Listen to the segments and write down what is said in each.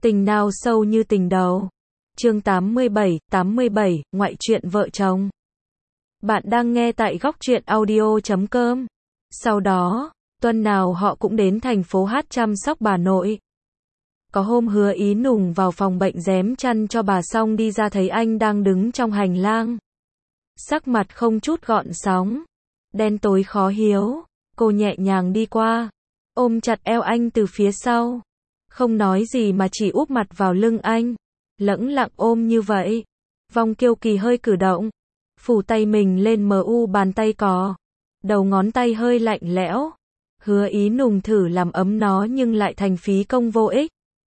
Tình nào sâu như tình đầu. Chương 87, ngoại truyện vợ chồng. Bạn đang nghe tại góc truyện audio.com. Sau đó, tuần nào họ cũng đến thành phố hát chăm sóc bà nội. Có hôm Hứa Ý Nùng vào phòng bệnh rém chăn cho bà xong đi ra thấy anh đang đứng trong hành lang. Sắc mặt không chút gợn sóng, đen tối khó hiếu. Cô nhẹ nhàng đi qua, ôm chặt eo anh từ phía sau. Không nói gì mà chỉ úp mặt vào lưng anh, lẳng lặng ôm như vậy. Vòng kiêu kỳ hơi cử động, phủ tay mình lên bàn tay cò. Đầu ngón tay hơi lạnh lẽo. Hứa Ý Nùng thử làm ấm nó nhưng lại thành phí công vô ích.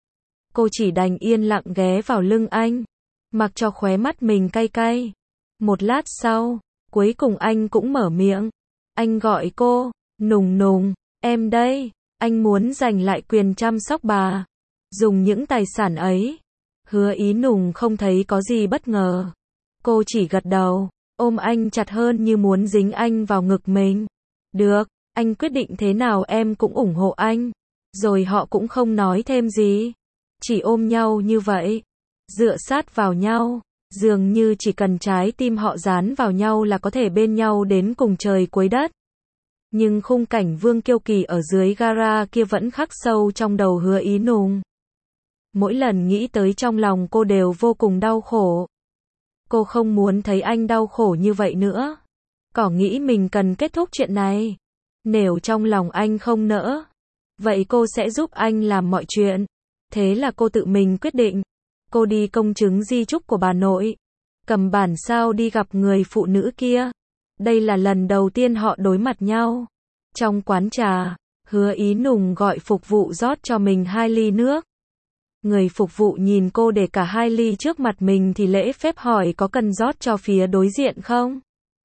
Cô chỉ đành yên lặng ghé vào lưng anh, mặc cho khóe mắt mình cay cay. Một lát sau, cuối cùng anh cũng mở miệng. Anh gọi cô, Nùng Nùng, em đây. Anh muốn giành lại quyền chăm sóc bà, dùng những tài sản ấy. Hứa Ý Nùng không thấy có gì bất ngờ. Cô chỉ gật đầu, ôm anh chặt hơn như muốn dính anh vào ngực mình. Được, anh quyết định thế nào em cũng ủng hộ anh. Rồi họ cũng không nói thêm gì, chỉ ôm nhau như vậy, dựa sát vào nhau, dường như chỉ cần trái tim họ dán vào nhau là có thể bên nhau đến cùng trời cuối đất. Nhưng khung cảnh Vương Kiêu Kỳ ở dưới gara kia vẫn khắc sâu trong đầu Hứa Ý Nùng. Mỗi lần nghĩ tới trong lòng cô đều vô cùng đau khổ. Cô không muốn thấy anh đau khổ như vậy nữa. Có nghĩ mình cần kết thúc chuyện này. Nếu trong lòng anh không nỡ, vậy cô sẽ giúp anh làm mọi chuyện. Thế là cô tự mình quyết định. Cô đi công chứng di chúc của bà nội, cầm bản sao đi gặp người phụ nữ kia. Đây là lần đầu tiên họ đối mặt nhau. Trong quán trà, Hứa Ý Nùng gọi phục vụ rót cho mình 2 ly nước. Người phục vụ nhìn cô để cả 2 ly trước mặt mình thì lễ phép hỏi có cần rót cho phía đối diện không?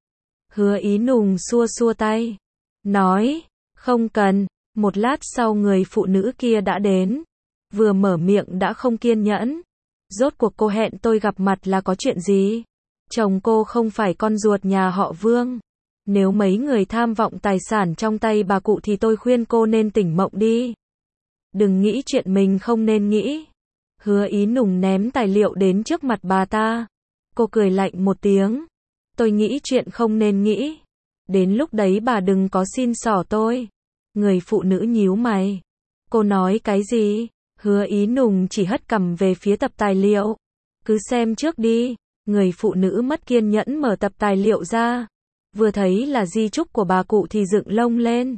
Hứa Ý Nùng xua xua tay, nói, không cần. Một lát sau người phụ nữ kia đã đến. Vừa mở miệng đã không kiên nhẫn. Rốt cuộc cô hẹn tôi gặp mặt là có chuyện gì? Chồng cô không phải con ruột nhà họ Vương. Nếu mấy người tham vọng tài sản trong tay bà cụ thì tôi khuyên cô nên tỉnh mộng đi. Đừng nghĩ chuyện mình không nên nghĩ. Hứa Ý Nùng ném tài liệu đến trước mặt bà ta. Cô cười lạnh một tiếng. Tôi nghĩ chuyện không nên nghĩ. Đến lúc đấy bà đừng có xin xỏ tôi. Người phụ nữ nhíu mày. Cô nói cái gì? Hứa Ý Nùng chỉ hất cằm về phía tập tài liệu. Cứ xem trước đi. Người phụ nữ mất kiên nhẫn mở tập tài liệu ra. Vừa thấy là di chúc của bà cụ thì dựng lông lên.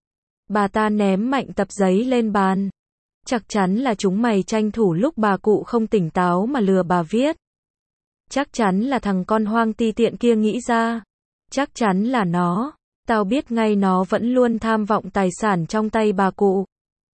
Bà ta ném mạnh tập giấy lên bàn. Chắc chắn là chúng mày tranh thủ lúc bà cụ không tỉnh táo mà lừa bà viết. Chắc chắn là thằng con hoang ti tiện kia nghĩ ra. Chắc chắn là nó. Tao biết ngay nó vẫn luôn tham vọng tài sản trong tay bà cụ.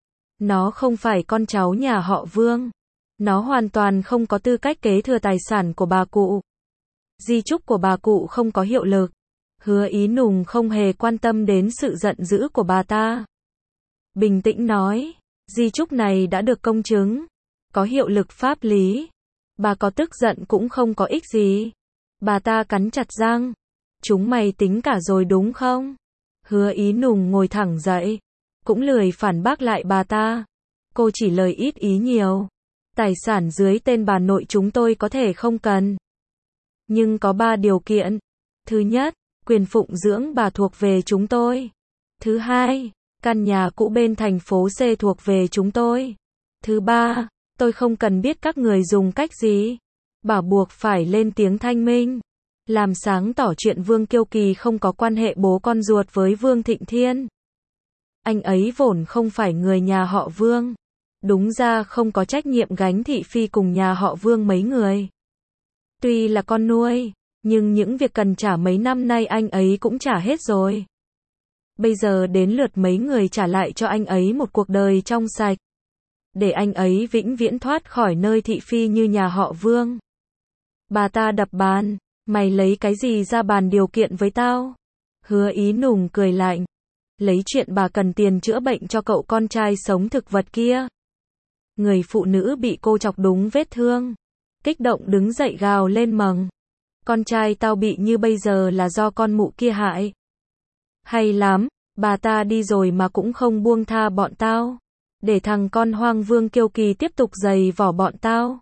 Nó không phải con cháu nhà họ Vương. Nó hoàn toàn không có tư cách kế thừa tài sản của bà cụ. Di chúc của bà cụ không có hiệu lực. Hứa Ý Nùng không hề quan tâm đến sự giận dữ của bà ta. Bình tĩnh nói, di chúc này đã được công chứng, có hiệu lực pháp lý. Bà có tức giận cũng không có ích gì. Bà ta cắn chặt răng. Chúng mày tính cả rồi đúng không? Hứa Ý Nùng ngồi thẳng dậy, cũng lười phản bác lại bà ta. Cô chỉ lời ít ý nhiều. Tài sản dưới tên bà nội chúng tôi có thể không cần. Nhưng có 3 điều kiện. Thứ nhất, quyền phụng dưỡng bà thuộc về chúng tôi. Thứ hai, căn nhà cũ bên thành phố C thuộc về chúng tôi. Thứ ba, tôi không cần biết các người dùng cách gì. Bà buộc phải lên tiếng thanh minh. Làm sáng tỏ chuyện Vương Kiêu Kỳ không có quan hệ bố con ruột với Vương Thịnh Thiên. Anh ấy vốn không phải người nhà họ Vương. Đúng ra không có trách nhiệm gánh thị phi cùng nhà họ Vương mấy người. Tuy là con nuôi, nhưng những việc cần trả mấy năm nay anh ấy cũng trả hết rồi. Bây giờ đến lượt mấy người trả lại cho anh ấy một cuộc đời trong sạch. Để anh ấy vĩnh viễn thoát khỏi nơi thị phi như nhà họ Vương. Bà ta đập bàn. Mày lấy cái gì ra bàn điều kiện với tao? Hứa Ý Nùng cười lạnh. Lấy chuyện bà cần tiền chữa bệnh cho cậu con trai sống thực vật kia. Người phụ nữ bị cô chọc đúng vết thương. Kích động đứng dậy gào lên mừng. Con trai tao bị như bây giờ là do con mụ kia hại. Hay lắm, bà ta đi rồi mà cũng không buông tha bọn tao. để thằng con hoang Vương Kiêu Kỳ tiếp tục giày vỏ bọn tao.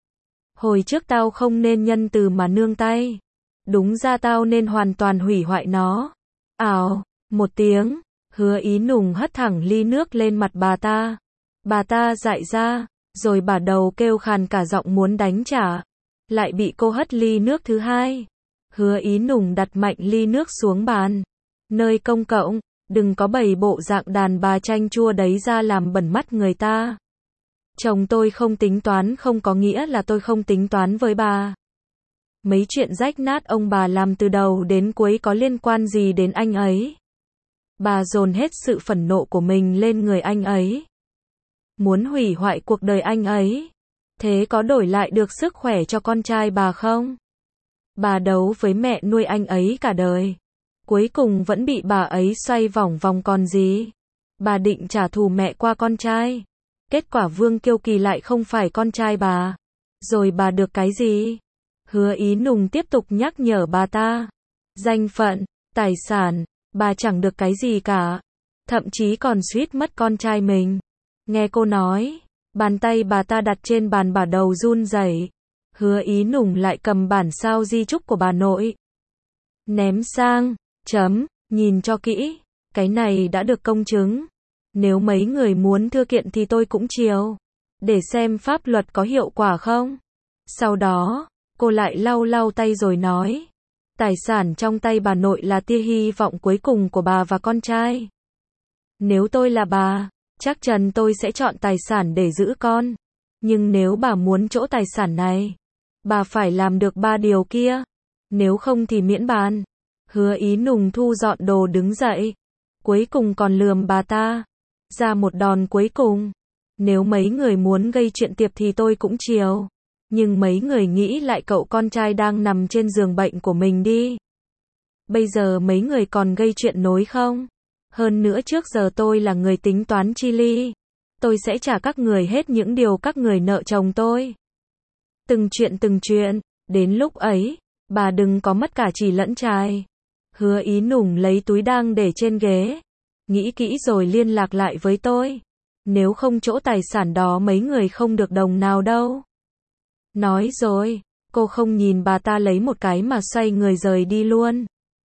Hồi trước tao không nên nhân từ mà nương tay. Đúng ra tao nên hoàn toàn hủy hoại nó. Ào, một tiếng, Hứa Ý Nùng hất thẳng ly nước lên mặt bà ta. Bà ta dại ra, rồi bà đầu kêu khàn cả giọng muốn đánh trả. Lại bị cô hất ly nước thứ hai. Hứa Ý Nùng đặt mạnh ly nước xuống bàn. Nơi công cộng, đừng có bày bộ dạng đàn bà chanh chua đấy ra làm bẩn mắt người ta. Chồng tôi không tính toán không có nghĩa là tôi không tính toán với bà. Mấy chuyện rách nát ông bà làm từ đầu đến cuối có liên quan gì đến anh ấy. Bà dồn hết sự phẫn nộ của mình lên người anh ấy. Muốn hủy hoại cuộc đời anh ấy. Thế có đổi lại được sức khỏe cho con trai bà không? Bà đấu với mẹ nuôi anh ấy cả đời. Cuối cùng vẫn bị bà ấy xoay vòng vòng còn gì. Bà định trả thù mẹ qua con trai. Kết quả Vương Kiêu Kỳ lại không phải con trai bà. Rồi bà được cái gì? Hứa Ý Nùng tiếp tục nhắc nhở bà ta. Danh phận, tài sản, bà chẳng được cái gì cả. Thậm chí còn suýt mất con trai mình. Nghe cô nói, bàn tay bà ta đặt trên bàn, bà đầu run rẩy. Hứa Ý Nùng lại cầm bản sao di chúc của bà nội. Ném sang, nhìn cho kỹ, cái này đã được công chứng. Nếu mấy người muốn thưa kiện thì tôi cũng chiều. Để xem pháp luật có hiệu quả không. Sau đó, cô lại lau lau tay rồi nói. Tài sản trong tay bà nội là tia hy vọng cuối cùng của bà và con trai. Nếu tôi là bà, chắc chắn tôi sẽ chọn tài sản để giữ con. Nhưng nếu bà muốn chỗ tài sản này, bà phải làm được 3 điều kia. Nếu không thì miễn bàn. Hứa Ý Nùng thu dọn đồ đứng dậy. Cuối cùng còn lườm bà ta. Ra một đòn cuối cùng. Nếu mấy người muốn gây chuyện tiệp thì tôi cũng chiều. Nhưng mấy người nghĩ lại cậu con trai đang nằm trên giường bệnh của mình đi. Bây giờ mấy người còn gây chuyện nối không? Hơn nữa trước giờ tôi là người tính toán chi ly. Tôi sẽ trả các người hết những điều các người nợ chồng tôi. Từng chuyện, đến lúc ấy, bà đừng có mất cả chỉ lẫn trai. Hứa Ý Nùng lấy túi đang để trên ghế. Nghĩ kỹ rồi liên lạc lại với tôi. Nếu không chỗ tài sản đó mấy người không được đồng nào đâu. Nói rồi, cô không nhìn bà ta lấy một cái mà xoay người rời đi luôn.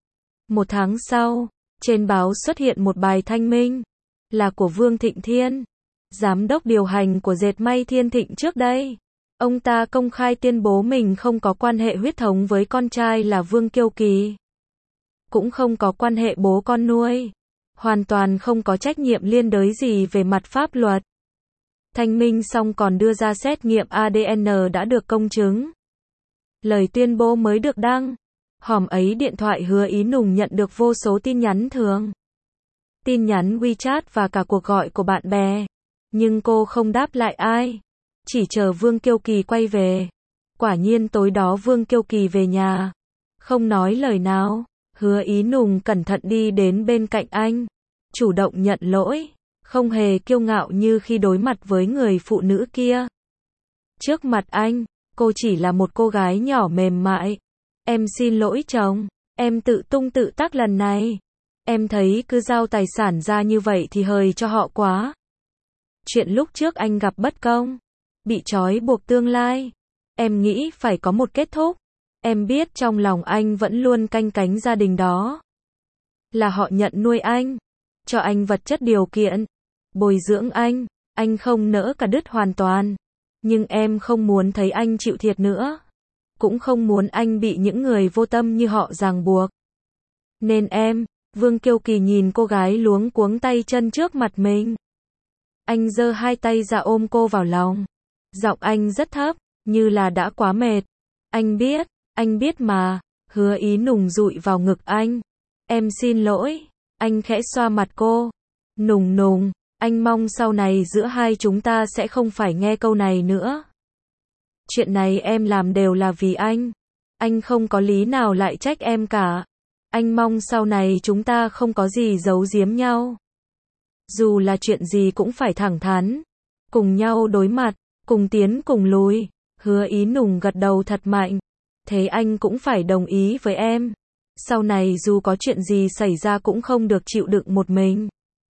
1 tháng sau, trên báo xuất hiện một bài thanh minh. Là của Vương Thịnh Thiên, giám đốc điều hành của dệt may Thiên Thịnh trước đây. Ông ta công khai tuyên bố mình không có quan hệ huyết thống với con trai là Vương Kiêu Kỳ. Cũng không có quan hệ bố con nuôi. Hoàn toàn không có trách nhiệm liên đới gì về mặt pháp luật. Thanh minh xong còn đưa ra xét nghiệm ADN đã được công chứng. Lời tuyên bố mới được đăng. Hòm ấy điện thoại Hứa Ý Nùng nhận được vô số tin nhắn thường. Tin nhắn WeChat và cả cuộc gọi của bạn bè. Nhưng cô không đáp lại ai. Chỉ chờ Vương Kiêu Kỳ quay về. Quả nhiên tối đó Vương Kiêu Kỳ về nhà. Không nói lời nào. Hứa Ý Nùng cẩn thận đi đến bên cạnh anh. Chủ động nhận lỗi. Không hề kiêu ngạo như khi đối mặt với người phụ nữ kia. Trước mặt anh, cô chỉ là một cô gái nhỏ mềm mại. Em xin lỗi chồng. Em tự tung tự tác lần này. Em thấy cứ giao tài sản ra như vậy thì hời cho họ quá. Chuyện lúc trước anh gặp bất công. Bị trói buộc tương lai. Em nghĩ phải có một kết thúc. Em biết trong lòng anh vẫn luôn canh cánh gia đình đó. Là họ nhận nuôi anh. Cho anh vật chất điều kiện. Bồi dưỡng anh không nỡ cả đứt hoàn toàn. Nhưng em không muốn thấy anh chịu thiệt nữa. Cũng không muốn anh bị những người vô tâm như họ ràng buộc. Nên Vương Kiêu Kỳ nhìn cô gái luống cuống tay chân trước mặt mình. Anh giơ 2 tay ra ôm cô vào lòng. Giọng anh rất thấp, như là đã quá mệt. Anh biết mà. Hứa Ý Nùng dụi vào ngực anh. Em xin lỗi. Anh khẽ xoa mặt cô. Nùng, anh mong sau này giữa hai chúng ta sẽ không phải nghe câu này nữa. Chuyện này em làm đều là vì anh. Anh không có lý nào lại trách em cả. Anh mong sau này chúng ta không có gì giấu giếm nhau. Dù là chuyện gì cũng phải thẳng thắn. Cùng nhau đối mặt, cùng tiến cùng lùi. Hứa Ý Nùng gật đầu thật mạnh. Thế anh cũng phải đồng ý với em. Sau này dù có chuyện gì xảy ra cũng không được chịu đựng một mình.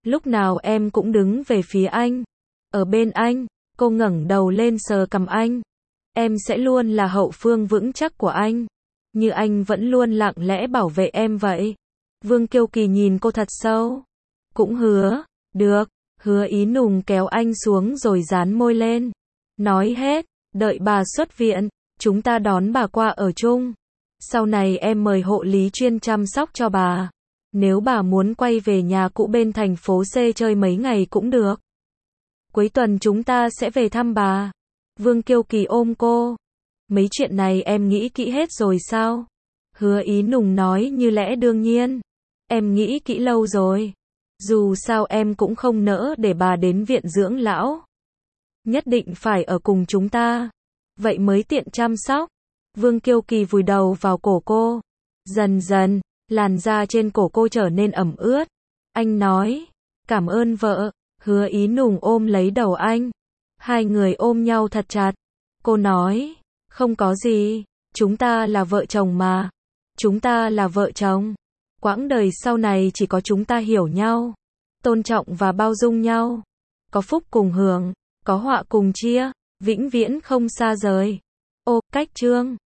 Lúc nào em cũng đứng về phía anh. Ở bên anh, cô ngẩng đầu lên sờ cằm anh. Em sẽ luôn là hậu phương vững chắc của anh. Như anh vẫn luôn lặng lẽ bảo vệ em vậy. Vương Kiêu Kỳ nhìn cô thật sâu. Cũng hứa, được. Hứa Ý Nùng kéo anh xuống rồi dán môi lên. Nói hết, đợi bà xuất viện, chúng ta đón bà qua ở chung. Sau này em mời hộ lý chuyên chăm sóc cho bà. Nếu bà muốn quay về nhà cũ bên thành phố C chơi mấy ngày cũng được. Cuối tuần chúng ta sẽ về thăm bà. Vương Kiêu Kỳ ôm cô. Mấy chuyện này em nghĩ kỹ hết rồi sao? Hứa Ý Nùng nói như lẽ đương nhiên. Em nghĩ kỹ lâu rồi. Dù sao em cũng không nỡ để bà đến viện dưỡng lão. Nhất định phải ở cùng chúng ta. Vậy mới tiện chăm sóc. Vương Kiêu Kỳ vùi đầu vào cổ cô. Dần dần, làn da trên cổ cô trở nên ẩm ướt. Anh nói, cảm ơn vợ. Hứa Ý Nùng ôm lấy đầu anh. Hai người ôm nhau thật chặt. Cô nói, không có gì, chúng ta là vợ chồng mà. Chúng ta là vợ chồng. Quãng đời sau này chỉ có chúng ta hiểu nhau, tôn trọng và bao dung nhau. Có phúc cùng hưởng, có họa cùng chia, vĩnh viễn không xa rời. Ô, cách chương